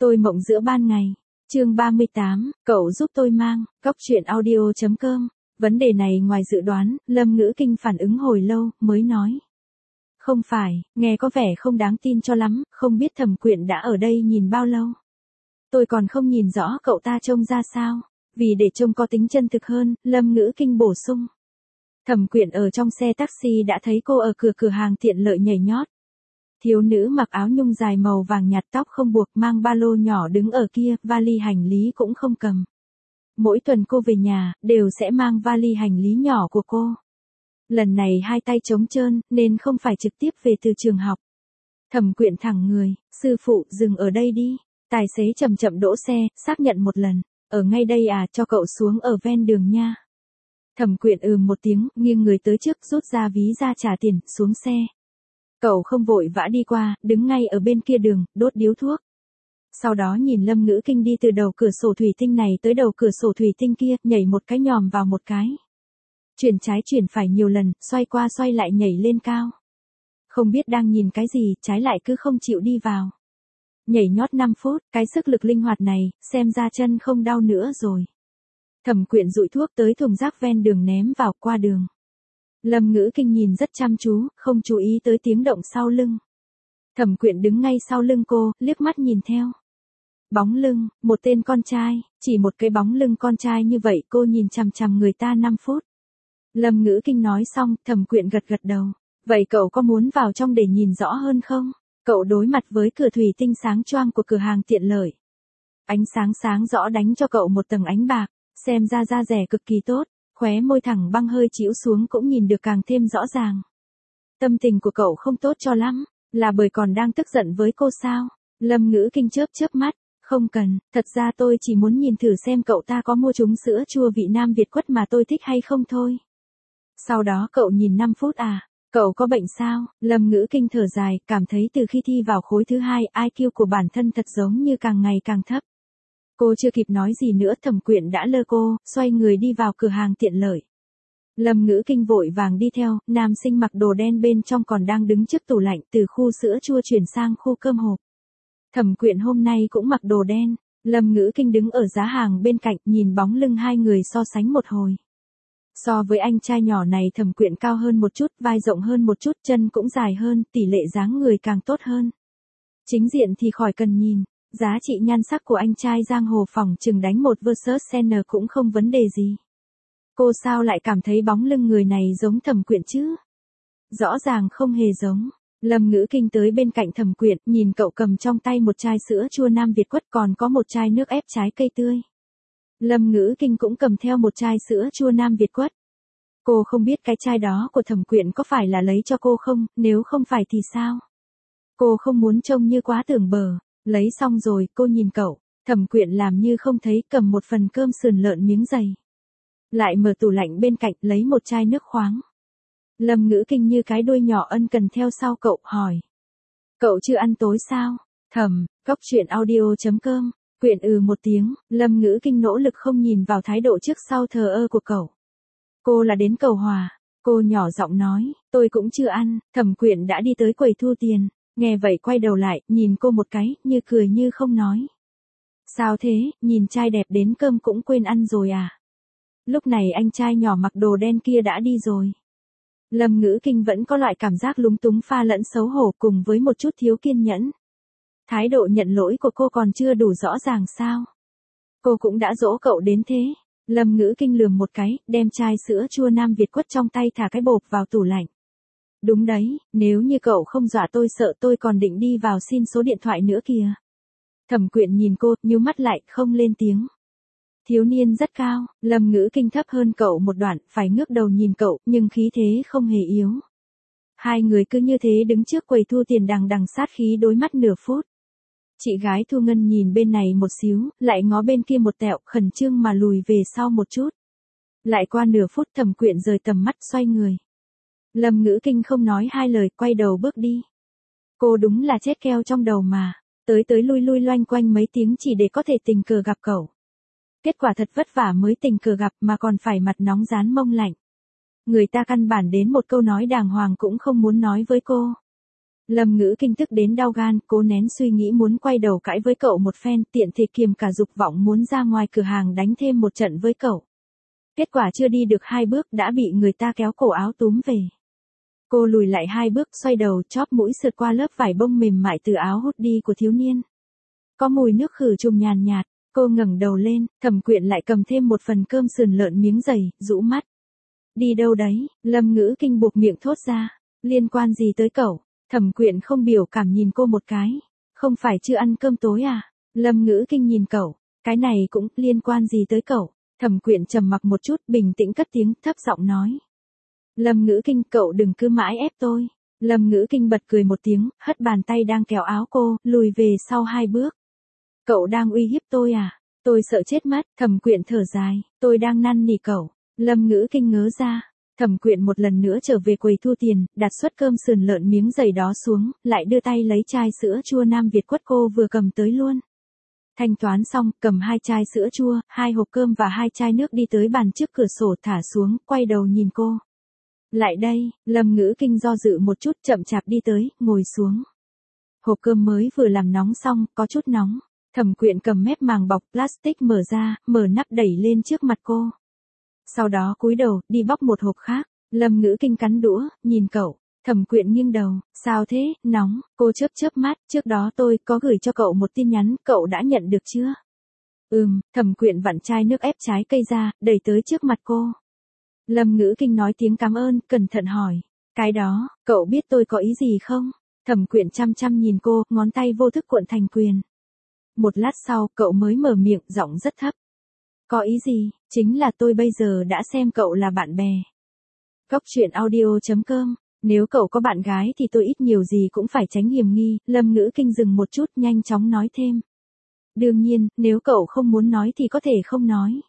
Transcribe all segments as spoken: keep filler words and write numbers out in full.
Tôi mộng giữa ban ngày. Chương ba mươi tám, cậu giúp tôi mang, góc chuyện audio chấm com. Vấn đề này ngoài dự đoán, Lâm Ngữ Kinh phản ứng hồi lâu, mới nói. Không phải, nghe có vẻ không đáng tin cho lắm, không biết Thẩm Quyện đã ở đây nhìn bao lâu. Tôi còn không nhìn rõ cậu ta trông ra sao. Vì để trông có tính chân thực hơn, Lâm Ngữ Kinh bổ sung. Thẩm Quyện ở trong xe taxi đã thấy cô ở cửa cửa hàng tiện lợi nhảy nhót. Thiếu nữ mặc áo nhung dài màu vàng nhạt, tóc không buộc, mang ba lô nhỏ đứng ở kia, vali hành lý cũng không cầm. Mỗi tuần cô về nhà, đều sẽ mang vali hành lý nhỏ của cô. Lần này hai tay trống trơn, nên không phải trực tiếp về từ trường học. Thẩm Quyện thẳng người, sư phụ dừng ở đây đi. Tài xế chậm chậm đỗ xe, xác nhận một lần. Ở ngay đây à, cho cậu xuống ở ven đường nha. Thẩm Quyện ừm một tiếng, nghiêng người tới trước, rút ra ví ra trả tiền, xuống xe. Cậu không vội vã đi qua, đứng ngay ở bên kia đường, đốt điếu thuốc. Sau đó nhìn Lâm Ngữ Kinh đi từ đầu cửa sổ thủy tinh này tới đầu cửa sổ thủy tinh kia, nhảy một cái nhòm vào một cái. Chuyển trái chuyển phải nhiều lần, xoay qua xoay lại nhảy lên cao. Không biết đang nhìn cái gì, trái lại cứ không chịu đi vào. Nhảy nhót năm phút, cái sức lực linh hoạt này, xem ra chân không đau nữa rồi. Thẩm Quyện dụi thuốc tới thùng rác ven đường ném vào, qua đường. Lâm Ngữ Kinh nhìn rất chăm chú, không chú ý tới tiếng động sau lưng. Thẩm Quyện đứng ngay sau lưng cô, liếc mắt nhìn theo. Bóng lưng, một tên con trai, chỉ một cái bóng lưng con trai như vậy cô nhìn chằm chằm người ta năm phút. Lâm Ngữ Kinh nói xong, Thẩm Quyện gật gật đầu. Vậy cậu có muốn vào trong để nhìn rõ hơn không? Cậu đối mặt với cửa thủy tinh sáng choang của cửa hàng tiện lợi. Ánh sáng sáng rõ đánh cho cậu một tầng ánh bạc, xem ra da rẻ cực kỳ tốt. Khóe môi thẳng băng hơi chĩu xuống cũng nhìn được càng thêm rõ ràng. Tâm tình của cậu không tốt cho lắm, là bởi còn đang tức giận với cô sao? Lâm Ngữ Kinh chớp chớp mắt, không cần, thật ra tôi chỉ muốn nhìn thử xem cậu ta có mua trúng sữa chua vị Nam Việt quất mà tôi thích hay không thôi. Sau đó cậu nhìn năm phút à, cậu có bệnh sao? Lâm Ngữ Kinh thở dài, cảm thấy từ khi thi vào khối thứ hai, i kiu của bản thân thật giống như càng ngày càng thấp. Cô chưa kịp nói gì nữa, Thẩm Quyện đã lơ cô, xoay người đi vào cửa hàng tiện lợi. Lâm Ngữ Kinh vội vàng đi theo, nam sinh mặc đồ đen bên trong còn đang đứng trước tủ lạnh, từ khu sữa chua chuyển sang khu cơm hộp. Thẩm Quyện hôm nay cũng mặc đồ đen, Lâm Ngữ Kinh đứng ở giá hàng bên cạnh, nhìn bóng lưng hai người so sánh một hồi. So với anh trai nhỏ này, Thẩm Quyện cao hơn một chút, vai rộng hơn một chút, chân cũng dài hơn, tỷ lệ dáng người càng tốt hơn. Chính diện thì khỏi cần nhìn. Giá trị nhan sắc của anh trai giang hồ phỏng chừng đánh một versus Senna cũng không vấn đề gì. Cô sao lại cảm thấy bóng lưng người này giống Thẩm Quyện chứ? Rõ ràng không hề giống. Lâm Ngữ Kinh tới bên cạnh Thẩm Quyện, nhìn cậu cầm trong tay một chai sữa chua Nam Việt quất, còn có một chai nước ép trái cây tươi. Lâm Ngữ Kinh cũng cầm theo một chai sữa chua Nam Việt quất. Cô không biết cái chai đó của Thẩm Quyện có phải là lấy cho cô không, nếu không phải thì sao? Cô không muốn trông như quá tưởng bờ. Lấy xong rồi, cô nhìn cậu, Thẩm Quyện làm như không thấy, cầm một phần cơm sườn lợn miếng dày. Lại mở tủ lạnh bên cạnh, lấy một chai nước khoáng. Lâm Ngữ Kinh như cái đuôi nhỏ ân cần theo sau cậu, hỏi. Cậu chưa ăn tối sao? Thẩm, góc chuyện audio chấm com. Quyện ừ một tiếng, Lâm Ngữ Kinh nỗ lực không nhìn vào thái độ trước sau thờ ơ của cậu. Cô là đến cầu hòa. Cô nhỏ giọng nói, tôi cũng chưa ăn. Thẩm Quyện đã đi tới quầy thu tiền. Nghe vậy quay đầu lại, nhìn cô một cái, như cười như không nói. Sao thế, nhìn trai đẹp đến cơm cũng quên ăn rồi à? Lúc này anh trai nhỏ mặc đồ đen kia đã đi rồi. Lâm Ngữ Kinh vẫn có loại cảm giác lúng túng pha lẫn xấu hổ cùng với một chút thiếu kiên nhẫn. Thái độ nhận lỗi của cô còn chưa đủ rõ ràng sao? Cô cũng đã dỗ cậu đến thế. Lâm Ngữ Kinh lườm một cái, đem chai sữa chua Nam Việt quất trong tay thả cái bộp vào tủ lạnh. Đúng đấy, nếu như cậu không dọa tôi sợ tôi còn định đi vào xin số điện thoại nữa kìa. Thẩm Quyện nhìn cô, nhíu mắt lại, không lên tiếng. Thiếu niên rất cao, Lâm Ngữ Kinh thấp hơn cậu một đoạn, phải ngước đầu nhìn cậu, nhưng khí thế không hề yếu. Hai người cứ như thế đứng trước quầy thu tiền đằng đằng sát khí đối mắt nửa phút. Chị gái Thu Ngân nhìn bên này một xíu, lại ngó bên kia một tẹo, khẩn trương mà lùi về sau một chút. Lại qua nửa phút, Thẩm Quyện rời tầm mắt, xoay người. Lâm Ngữ Kinh không nói hai lời, quay đầu bước đi. Cô đúng là chết keo trong đầu mà, tới tới lui lui loanh quanh mấy tiếng chỉ để có thể tình cờ gặp cậu. Kết quả thật vất vả mới tình cờ gặp mà còn phải mặt nóng rán mông lạnh. Người ta căn bản đến một câu nói đàng hoàng cũng không muốn nói với cô. Lâm Ngữ Kinh tức đến đau gan, cố nén suy nghĩ muốn quay đầu cãi với cậu một phen, tiện thể kiềm cả dục vọng muốn ra ngoài cửa hàng đánh thêm một trận với cậu. Kết quả chưa đi được hai bước đã bị người ta kéo cổ áo túm về. Cô lùi lại hai bước, xoay đầu, chóp mũi sượt qua lớp vải bông mềm mại từ áo hoodie của thiếu niên. Có mùi nước khử trùng nhàn nhạt, cô ngẩng đầu lên, Thẩm Quyện lại cầm thêm một phần cơm sườn lợn miếng dày, rũ mắt. Đi đâu đấy? Lâm Ngữ Kinh buộc miệng thốt ra. Liên quan gì tới cậu? Thẩm Quyện không biểu cảm nhìn cô một cái. Không phải chưa ăn cơm tối à? Lâm Ngữ Kinh nhìn cậu. Cái này cũng liên quan gì tới cậu? Thẩm Quyện trầm mặc một chút, bình tĩnh cất tiếng, thấp giọng nói. Lâm Ngữ Kinh, cậu đừng cứ mãi ép tôi. Lâm Ngữ Kinh bật cười một tiếng, hất bàn tay đang kéo áo cô, lùi về sau hai bước. Cậu đang uy hiếp tôi à? Tôi sợ chết mất. Thẩm Quyện thở dài, tôi đang năn nỉ cậu. Lâm Ngữ Kinh ngớ ra. Thẩm Quyện một lần nữa trở về quầy thu tiền, đặt suất cơm sườn lợn miếng dày đó xuống, lại đưa tay lấy chai sữa chua Nam Việt quất cô vừa cầm tới luôn. Thanh toán xong, cầm hai chai sữa chua, hai hộp cơm và hai chai nước đi tới bàn trước cửa sổ thả xuống, quay đầu nhìn cô. Lại đây, Lâm Ngữ Kinh do dự một chút, chậm chạp đi tới, ngồi xuống. Hộp cơm mới vừa làm nóng xong, có chút nóng. Thẩm Quyện cầm mép màng bọc plastic mở ra, mở nắp đẩy lên trước mặt cô. Sau đó cúi đầu, đi bóc một hộp khác. Lâm Ngữ Kinh cắn đũa, nhìn cậu. Thẩm Quyện nghiêng đầu, sao thế, nóng, cô chớp chớp mắt, trước đó tôi có gửi cho cậu một tin nhắn, cậu đã nhận được chưa? Ừm, Thẩm Quyện vặn chai nước ép trái cây ra, đẩy tới trước mặt cô. Lâm Ngữ Kinh nói tiếng cảm ơn, cẩn thận hỏi. Cái đó, cậu biết tôi có ý gì không? Thẩm Quyện chăm chăm nhìn cô, ngón tay vô thức cuộn thành quyền. Một lát sau, cậu mới mở miệng, giọng rất thấp. Có ý gì? Chính là tôi bây giờ đã xem cậu là bạn bè. Góc truyện audio chấm com. Nếu cậu có bạn gái thì tôi ít nhiều gì cũng phải tránh hiểm nghi. Lâm Ngữ Kinh dừng một chút, nhanh chóng nói thêm. Đương nhiên, nếu cậu không muốn nói thì có thể không nói.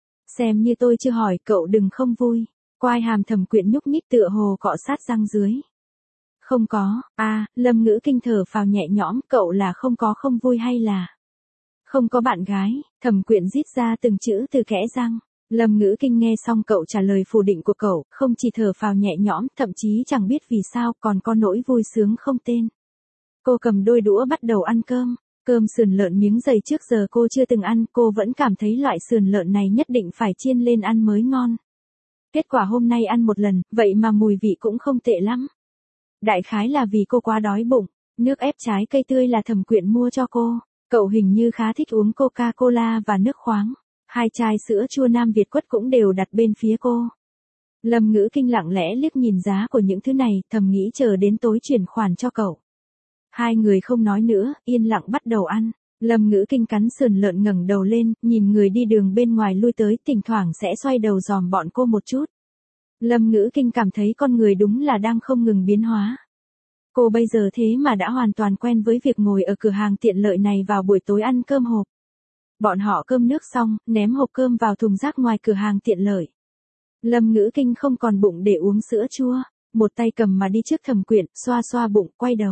Xem như tôi chưa hỏi, cậu đừng không vui. Quai hàm Thẩm Quyện nhúc nhích tựa hồ cọ sát răng dưới. Không có, à, Lâm Ngữ Kinh thở phào nhẹ nhõm, cậu là không có không vui hay là không có bạn gái? Thẩm Quyện rít ra từng chữ từ kẽ răng. Lâm Ngữ Kinh nghe xong cậu trả lời phủ định của cậu, không chỉ thở phào nhẹ nhõm, thậm chí chẳng biết vì sao còn có nỗi vui sướng không tên. Cô cầm đôi đũa bắt đầu ăn cơm. Cơm sườn lợn miếng dày trước giờ cô chưa từng ăn, cô vẫn cảm thấy loại sườn lợn này nhất định phải chiên lên ăn mới ngon. Kết quả hôm nay ăn một lần, vậy mà mùi vị cũng không tệ lắm. Đại khái là vì cô quá đói bụng. Nước ép trái cây tươi là Thẩm Quyện mua cho cô. Cậu hình như khá thích uống Coca-Cola và nước khoáng. Hai chai sữa chua Nam Việt quất cũng đều đặt bên phía cô. Lâm Ngữ Kinh lặng lẽ liếc nhìn giá của những thứ này, thầm nghĩ chờ đến tối chuyển khoản cho cậu. Hai người không nói nữa, yên lặng bắt đầu ăn. Lâm Ngữ Kinh cắn sườn lợn ngẩng đầu lên, nhìn người đi đường bên ngoài lui tới, thỉnh thoảng sẽ xoay đầu dòm bọn cô một chút. Lâm Ngữ Kinh cảm thấy con người đúng là đang không ngừng biến hóa. Cô bây giờ thế mà đã hoàn toàn quen với việc ngồi ở cửa hàng tiện lợi này vào buổi tối ăn cơm hộp. Bọn họ cơm nước xong, ném hộp cơm vào thùng rác ngoài cửa hàng tiện lợi. Lâm Ngữ Kinh không còn bụng để uống sữa chua, một tay cầm mà đi trước Thẩm Quyện, xoa xoa bụng, quay đầu.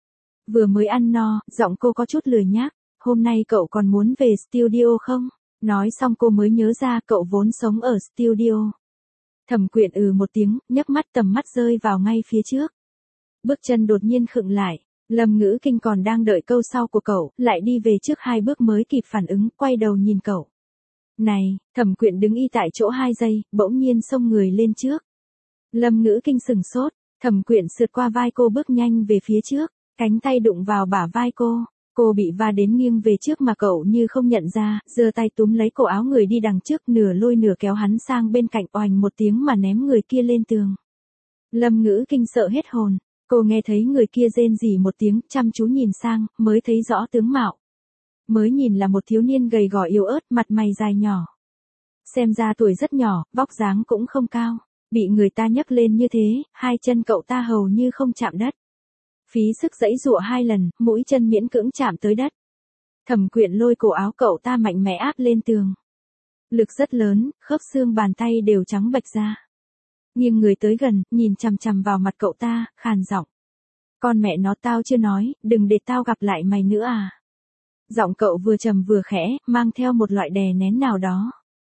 Vừa mới ăn no, giọng cô có chút lười nhác, hôm nay cậu còn muốn về studio không? Nói xong cô mới nhớ ra cậu vốn sống ở studio. Thẩm Quyện ừ một tiếng, nhấc mắt tầm mắt rơi vào ngay phía trước. Bước chân đột nhiên khựng lại, Lâm Ngữ Kinh còn đang đợi câu sau của cậu, lại đi về trước hai bước mới kịp phản ứng, quay đầu nhìn cậu. Này, Thẩm Quyện đứng y tại chỗ hai giây, bỗng nhiên xông người lên trước. Lâm Ngữ Kinh sừng sốt, Thẩm Quyện sượt qua vai cô bước nhanh về phía trước, cánh tay đụng vào bả vai cô. Cô bị va đến nghiêng về trước mà cậu như không nhận ra, giơ tay túm lấy cổ áo người đi đằng trước, nửa lôi nửa kéo hắn sang bên cạnh, oành một tiếng mà ném người kia lên tường. Lâm Ngữ Kinh sợ hết hồn. Cô nghe thấy người kia rên rỉ một tiếng, chăm chú nhìn sang, mới thấy rõ tướng mạo. Mới nhìn là một thiếu niên gầy gò yếu ớt, mặt mày dài nhỏ. Xem ra tuổi rất nhỏ, vóc dáng cũng không cao. Bị người ta nhấc lên như thế, hai chân cậu ta hầu như không chạm đất. Phí sức giãy giụa hai lần, mũi chân miễn cưỡng chạm tới đất. Thẩm Quyện lôi cổ áo cậu ta mạnh mẽ áp lên tường. Lực rất lớn, khớp xương bàn tay đều trắng bệch ra. Nghiêng người tới gần, nhìn chằm chằm vào mặt cậu ta, khàn giọng. Con mẹ nó, tao chưa nói, đừng để tao gặp lại mày nữa à. Giọng cậu vừa trầm vừa khẽ, mang theo một loại đè nén nào đó.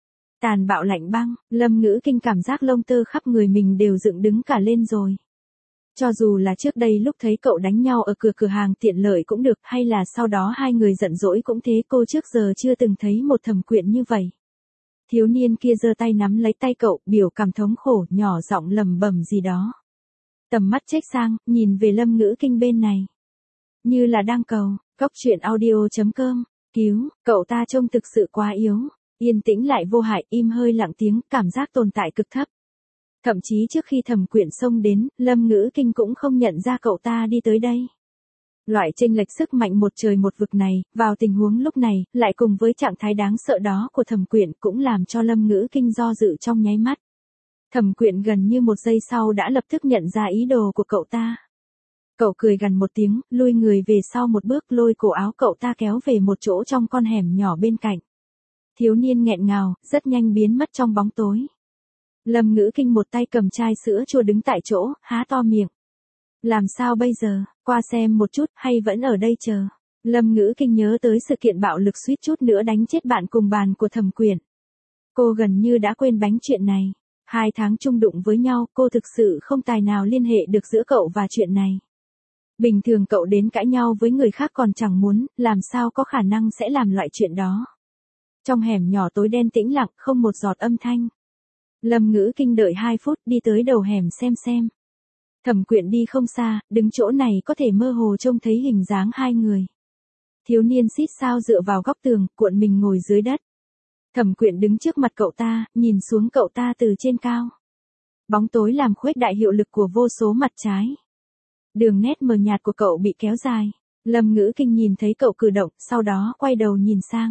Tàn bạo lạnh băng, Lâm Ngữ Kinh cảm giác lông tơ khắp người mình đều dựng đứng cả lên rồi. Cho dù là trước đây lúc thấy cậu đánh nhau ở cửa cửa hàng tiện lợi cũng được, hay là sau đó hai người giận dỗi cũng thế, cô trước giờ chưa từng thấy một Thẩm Quyện như vậy. Thiếu niên kia giơ tay nắm lấy tay cậu, biểu cảm thống khổ, nhỏ giọng lẩm bẩm gì đó. Tầm mắt chếch sang, nhìn về Lâm Ngữ Kinh bên này. Như là đang cầu, Cóc truyện audio chấm com, cứu, cậu ta trông thực sự quá yếu. Yên tĩnh lại vô hại, im hơi lặng tiếng, cảm giác tồn tại cực thấp. Thậm chí trước khi Thẩm Quyện xông đến, Lâm Ngữ Kinh cũng không nhận ra cậu ta đi tới đây. Loại chênh lệch sức mạnh một trời một vực này, vào tình huống lúc này, lại cùng với trạng thái đáng sợ đó của Thẩm Quyện cũng làm cho Lâm Ngữ Kinh do dự trong nháy mắt. Thẩm Quyện gần như một giây sau đã lập tức nhận ra ý đồ của cậu ta. Cậu cười gằn một tiếng, lui người về sau một bước, lôi cổ áo cậu ta kéo về một chỗ trong con hẻm nhỏ bên cạnh. Thiếu niên nghẹn ngào, rất nhanh biến mất trong bóng tối. Lâm Ngữ Kinh một tay cầm chai sữa chua đứng tại chỗ, há to miệng. Làm sao bây giờ, qua xem một chút, hay vẫn ở đây chờ? Lâm Ngữ Kinh nhớ tới sự kiện bạo lực suýt chút nữa đánh chết bạn cùng bàn của Thẩm Quyện. Cô gần như đã quên bánh chuyện này. Hai tháng chung đụng với nhau, cô thực sự không tài nào liên hệ được giữa cậu và chuyện này. Bình thường cậu đến cãi nhau với người khác còn chẳng muốn, làm sao có khả năng sẽ làm loại chuyện đó. Trong hẻm nhỏ tối đen tĩnh lặng, không một giọt âm thanh. Lâm Ngữ Kinh đợi hai phút, đi tới đầu hẻm xem xem. Thẩm Quyện đi không xa, đứng chỗ này có thể mơ hồ trông thấy hình dáng hai người. Thiếu niên xít sao dựa vào góc tường, cuộn mình ngồi dưới đất. Thẩm Quyện đứng trước mặt cậu ta, nhìn xuống cậu ta từ trên cao. Bóng tối làm khuếch đại hiệu lực của vô số mặt trái. Đường nét mờ nhạt của cậu bị kéo dài. Lâm Ngữ Kinh nhìn thấy cậu cử động, sau đó quay đầu nhìn sang.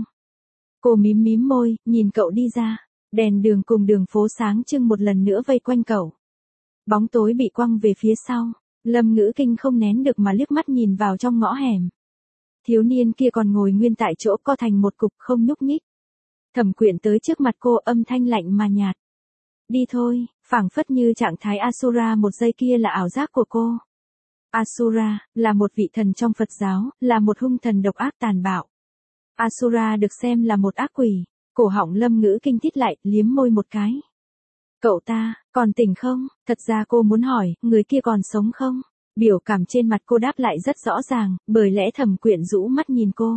Cô mím mím môi, nhìn cậu đi ra. Đèn đường cùng đường phố sáng trưng một lần nữa vây quanh cậu. Bóng tối bị quăng về phía sau. Lâm Ngữ Kinh không nén được mà liếc mắt nhìn vào trong ngõ hẻm. Thiếu niên kia còn ngồi nguyên tại chỗ co thành một cục không nhúc nhích. Thẩm Quyện tới trước mặt cô, âm thanh lạnh mà nhạt. Đi thôi, phảng phất như trạng thái Asura một giây kia là ảo giác của cô. Asura, là một vị thần trong Phật giáo, là một hung thần độc ác tàn bạo. Asura được xem là một ác quỷ. Cổ họng Lâm Ngữ Kinh thít lại, liếm môi một cái. Cậu ta, còn tỉnh không? Thật ra cô muốn hỏi, người kia còn sống không? Biểu cảm trên mặt cô đáp lại rất rõ ràng, bởi lẽ Thẩm Quyện rũ mắt nhìn cô.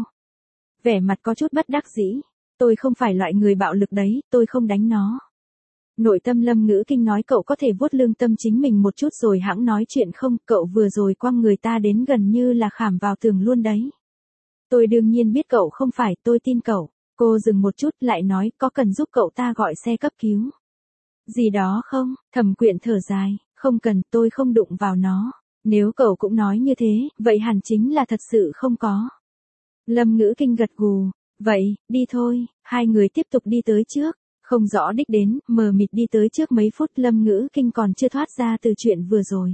Vẻ mặt có chút bất đắc dĩ. Tôi không phải loại người bạo lực đấy, tôi không đánh nó. Nội tâm Lâm Ngữ Kinh nói cậu có thể vuốt lương tâm chính mình một chút rồi hãng nói chuyện không, cậu vừa rồi quăng người ta đến gần như là khảm vào tường luôn đấy. Tôi đương nhiên biết cậu không phải, tôi tin cậu. Cô dừng một chút lại nói, có cần giúp cậu ta gọi xe cấp cứu? Gì đó không? Thẩm Quyện thở dài, không cần, tôi không đụng vào nó. Nếu cậu cũng nói như thế, vậy hẳn chính là thật sự không có. Lâm Ngữ Kinh gật gù, vậy, đi thôi. Hai người tiếp tục đi tới trước, không rõ đích đến, mờ mịt đi tới trước mấy phút. Lâm Ngữ Kinh còn chưa thoát ra từ chuyện vừa rồi.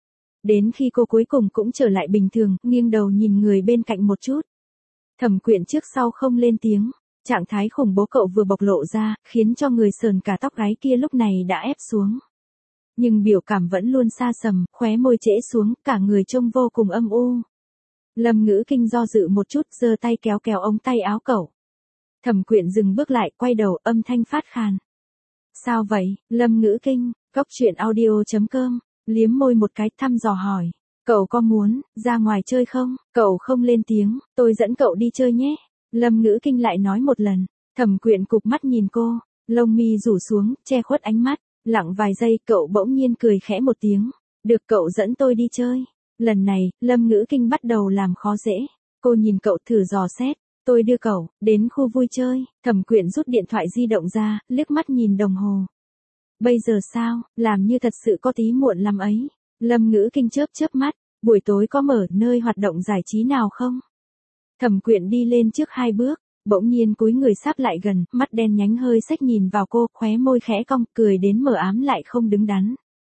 Đến khi cô cuối cùng cũng trở lại bình thường, nghiêng đầu nhìn người bên cạnh một chút. Thẩm Quyện trước sau không lên tiếng. Trạng thái khủng bố cậu vừa bộc lộ ra, khiến cho người sờn cả tóc gáy kia lúc này đã ép xuống. Nhưng biểu cảm vẫn luôn xa sầm, khóe môi trễ xuống, cả người trông vô cùng âm u. Lâm Ngữ Kinh do dự một chút, giơ tay kéo kéo ống tay áo cậu. Thẩm Quyện dừng bước lại, quay đầu, âm thanh phát khàn. Sao vậy, Lâm Ngữ Kinh? Cóc truyện audio chấm com, liếm môi một cái, thăm dò hỏi. Cậu có muốn ra ngoài chơi không? Cậu không lên tiếng, tôi dẫn cậu đi chơi nhé. Lâm Ngữ Kinh lại nói một lần. Thẩm Quyện cụp mắt nhìn cô, lông mi rủ xuống, che khuất ánh mắt. Lặng vài giây, cậu bỗng nhiên cười khẽ một tiếng. Được, cậu dẫn tôi đi chơi. Lần này, Lâm Ngữ Kinh bắt đầu làm khó dễ. Cô nhìn cậu thử dò xét. Tôi đưa cậu đến khu vui chơi. Thẩm Quyện rút điện thoại di động ra, liếc mắt nhìn đồng hồ. Bây giờ sao, làm như thật sự có tí muộn lắm ấy. Lâm Ngữ Kinh chớp chớp mắt. Buổi tối có mở nơi hoạt động giải trí nào không? Thẩm Quyện đi lên trước hai bước, bỗng nhiên cúi người sáp lại gần, mắt đen nhánh hơi xếch nhìn vào cô, khóe môi khẽ cong, cười đến mờ ám lại không đứng đắn.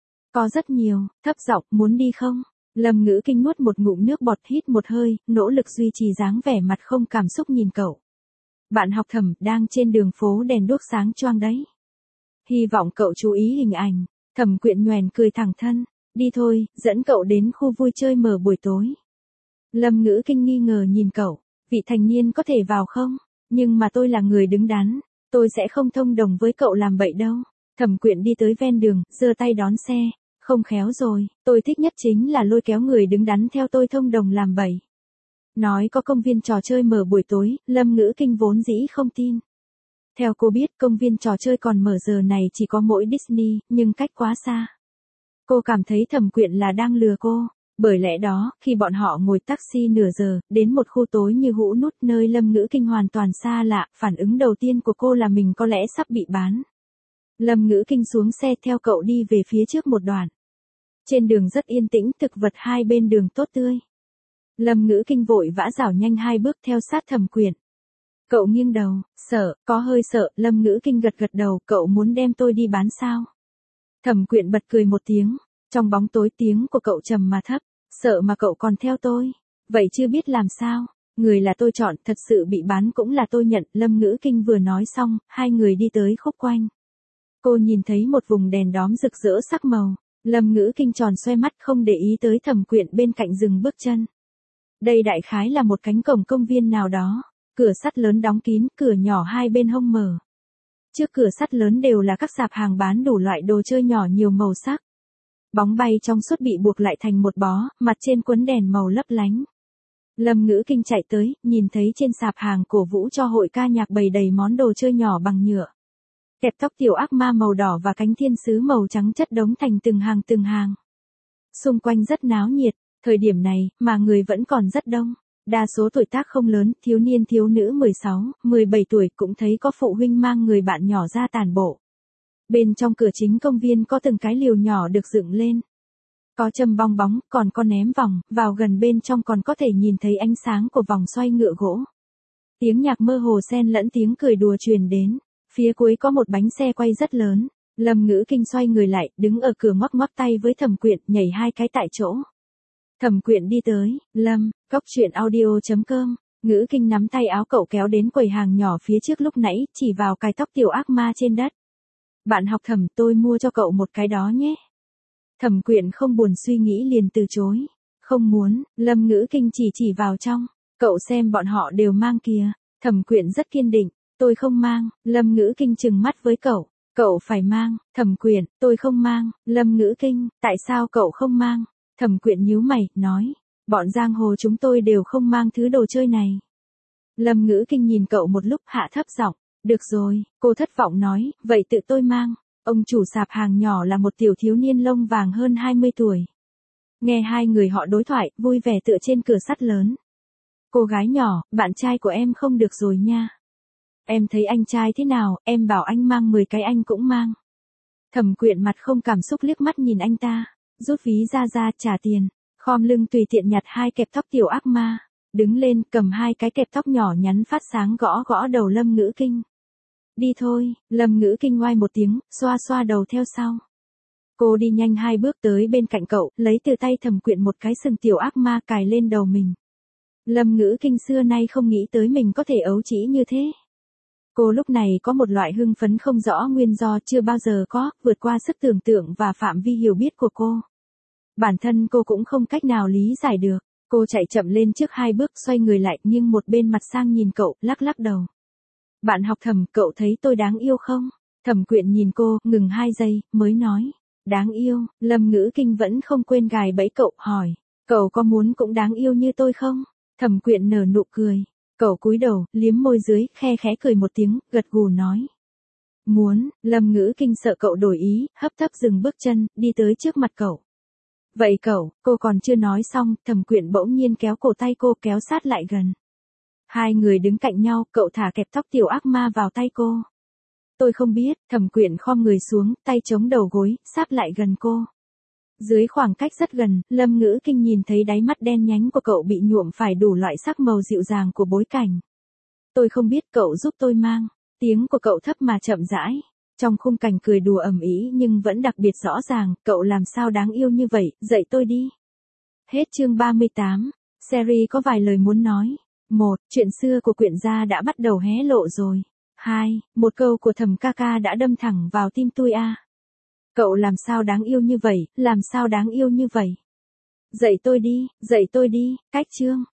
Có rất nhiều, thấp giọng, muốn đi không? Lâm Ngữ Kinh nuốt một ngụm nước bọt, hít một hơi, nỗ lực duy trì dáng vẻ mặt không cảm xúc nhìn cậu. Bạn học Thẩm, đang trên đường phố đèn đuốc sáng choang đấy. Hy vọng cậu chú ý hình ảnh. Thẩm Quyện nhoẻn cười thẳng thân. Đi thôi, dẫn cậu đến khu vui chơi mở buổi tối. Lâm Ngữ Kinh nghi ngờ nhìn cậu. Vị thành niên có thể vào không? Nhưng mà tôi là người đứng đắn. Tôi sẽ không thông đồng với cậu làm bậy đâu. Thẩm Quyện đi tới ven đường, giơ tay đón xe. Không khéo rồi, tôi thích nhất chính là lôi kéo người đứng đắn theo tôi thông đồng làm bậy. Nói có công viên trò chơi mở buổi tối, Lâm Ngữ Kinh vốn dĩ không tin. Theo cô biết công viên trò chơi còn mở giờ này chỉ có mỗi Disney, nhưng cách quá xa. Cô cảm thấy Thẩm Quyện là đang lừa cô. Bởi lẽ đó, khi bọn họ ngồi taxi nửa giờ, đến một khu tối như hũ nút nơi Lâm Ngữ Kinh hoàn toàn xa lạ, phản ứng đầu tiên của cô là mình có lẽ sắp bị bán. Lâm Ngữ Kinh xuống xe theo cậu đi về phía trước một đoạn. Trên đường rất yên tĩnh, thực vật hai bên đường tốt tươi. Lâm Ngữ Kinh vội vã rảo nhanh hai bước theo sát Thẩm Quyện. Cậu nghiêng đầu, sợ, có hơi sợ, Lâm Ngữ Kinh gật gật đầu, cậu muốn đem tôi đi bán sao? Thẩm Quyện bật cười một tiếng, trong bóng tối tiếng của cậu trầm mà thấp, sợ mà cậu còn theo tôi, vậy chưa biết làm sao, người là tôi chọn, thật sự bị bán cũng là tôi nhận, Lâm Ngữ Kinh vừa nói xong, hai người đi tới khúc quanh. Cô nhìn thấy một vùng đèn đóm rực rỡ sắc màu, Lâm Ngữ Kinh tròn xoe mắt không để ý tới Thẩm Quyện bên cạnh dừng bước chân. Đây đại khái là một cánh cổng công viên nào đó, cửa sắt lớn đóng kín, cửa nhỏ hai bên hông mở. Trước cửa sắt lớn đều là các sạp hàng bán đủ loại đồ chơi nhỏ nhiều màu sắc. Bóng bay trong suốt bị buộc lại thành một bó, mặt trên quấn đèn màu lấp lánh. Lâm Ngữ Kinh chạy tới, nhìn thấy trên sạp hàng cổ vũ cho hội ca nhạc bày đầy món đồ chơi nhỏ bằng nhựa. Kẹp tóc tiểu ác ma màu đỏ và cánh thiên sứ màu trắng chất đống thành từng hàng từng hàng. Xung quanh rất náo nhiệt, thời điểm này, mà người vẫn còn rất đông. Đa số tuổi tác không lớn, thiếu niên thiếu nữ mười sáu, mười bảy tuổi cũng thấy có phụ huynh mang người bạn nhỏ ra tản bộ. Bên trong cửa chính công viên có từng cái liều nhỏ được dựng lên. Có châm bong bóng, còn có ném vòng, vào gần bên trong còn có thể nhìn thấy ánh sáng của vòng xoay ngựa gỗ. Tiếng nhạc mơ hồ xen lẫn tiếng cười đùa truyền đến. Phía cuối có một bánh xe quay rất lớn. Lâm Ngữ Kinh xoay người lại, đứng ở cửa ngoắc ngoắc tay với Thẩm Quyện, nhảy hai cái tại chỗ. Thẩm Quyện đi tới, Lâm, cóc truyện audio chấm com, Ngữ Kinh nắm tay áo cậu kéo đến quầy hàng nhỏ phía trước lúc nãy, chỉ vào cái tóc tiểu ác ma trên đất. Bạn học Thẩm, tôi mua cho cậu một cái đó nhé. Thẩm Quyện không buồn suy nghĩ liền từ chối. Không muốn, Lâm Ngữ Kinh chỉ chỉ vào trong. Cậu xem bọn họ đều mang kìa. Thẩm Quyện rất kiên định. Tôi không mang, Lâm Ngữ Kinh trừng mắt với cậu. Cậu phải mang, Thẩm Quyện, tôi không mang, Lâm Ngữ Kinh, tại sao cậu không mang? Thẩm Quyện nhíu mày, nói. Bọn giang hồ chúng tôi đều không mang thứ đồ chơi này. Lâm Ngữ Kinh nhìn cậu một lúc hạ thấp giọng. Được rồi, cô thất vọng nói, vậy tự tôi mang. Ông chủ sạp hàng nhỏ là một tiểu thiếu niên lông vàng hơn hai mươi tuổi. Nghe hai người họ đối thoại, vui vẻ tựa trên cửa sắt lớn. Cô gái nhỏ, bạn trai của em không được rồi nha. Em thấy anh trai thế nào, em bảo anh mang mười cái anh cũng mang. Thẩm Quyện mặt không cảm xúc liếc mắt nhìn anh ta, rút ví ra ra trả tiền, khom lưng tùy tiện nhặt hai kẹp tóc tiểu ác ma, đứng lên cầm hai cái kẹp tóc nhỏ nhắn phát sáng gõ gõ đầu Lâm Ngữ Kinh. Đi thôi, Lâm Ngữ Kinh ngoai một tiếng, xoa xoa đầu theo sau. Cô đi nhanh hai bước tới bên cạnh cậu, lấy từ tay Thẩm Quyện một cái sừng tiểu ác ma cài lên đầu mình. Lâm Ngữ Kinh xưa nay không nghĩ tới mình có thể ấu trĩ như thế. Cô lúc này có một loại hưng phấn không rõ nguyên do chưa bao giờ có, vượt qua sức tưởng tượng và phạm vi hiểu biết của cô. Bản thân cô cũng không cách nào lý giải được. Cô chạy chậm lên trước hai bước xoay người lại nghiêng một bên mặt sang nhìn cậu, lắc lắc đầu. Bạn học Thẩm, cậu thấy tôi đáng yêu không? Thẩm Quyện nhìn cô, ngừng hai giây, mới nói. Đáng yêu, Lâm Ngữ Kinh vẫn không quên gài bẫy cậu, hỏi. Cậu có muốn cũng đáng yêu như tôi không? Thẩm Quyện nở nụ cười. Cậu cúi đầu, liếm môi dưới, khe khẽ cười một tiếng, gật gù nói. Muốn, Lâm Ngữ Kinh sợ cậu đổi ý, hấp tấp dừng bước chân, đi tới trước mặt cậu. Vậy cậu, cô còn chưa nói xong, Thẩm Quyện bỗng nhiên kéo cổ tay cô kéo sát lại gần. Hai người đứng cạnh nhau, cậu thả kẹp tóc tiểu ác ma vào tay cô. Tôi không biết, Thẩm Quyện khom người xuống, tay chống đầu gối, sáp lại gần cô. Dưới khoảng cách rất gần, Lâm Ngữ Kinh nhìn thấy đáy mắt đen nhánh của cậu bị nhuộm phải đủ loại sắc màu dịu dàng của bối cảnh. Tôi không biết, cậu giúp tôi mang. Tiếng của cậu thấp mà chậm rãi. Trong khung cảnh cười đùa ầm ĩ nhưng vẫn đặc biệt rõ ràng, cậu làm sao đáng yêu như vậy, dạy tôi đi. Hết chương ba mươi tám. Series có vài lời muốn nói. một. Chuyện xưa của Quyện gia đã bắt đầu hé lộ rồi. hai. Một câu của Thẩm ca ca đã đâm thẳng vào tim tôi a. À. Cậu làm sao đáng yêu như vậy, làm sao đáng yêu như vậy. Dạy tôi đi, dạy tôi đi, cách chương.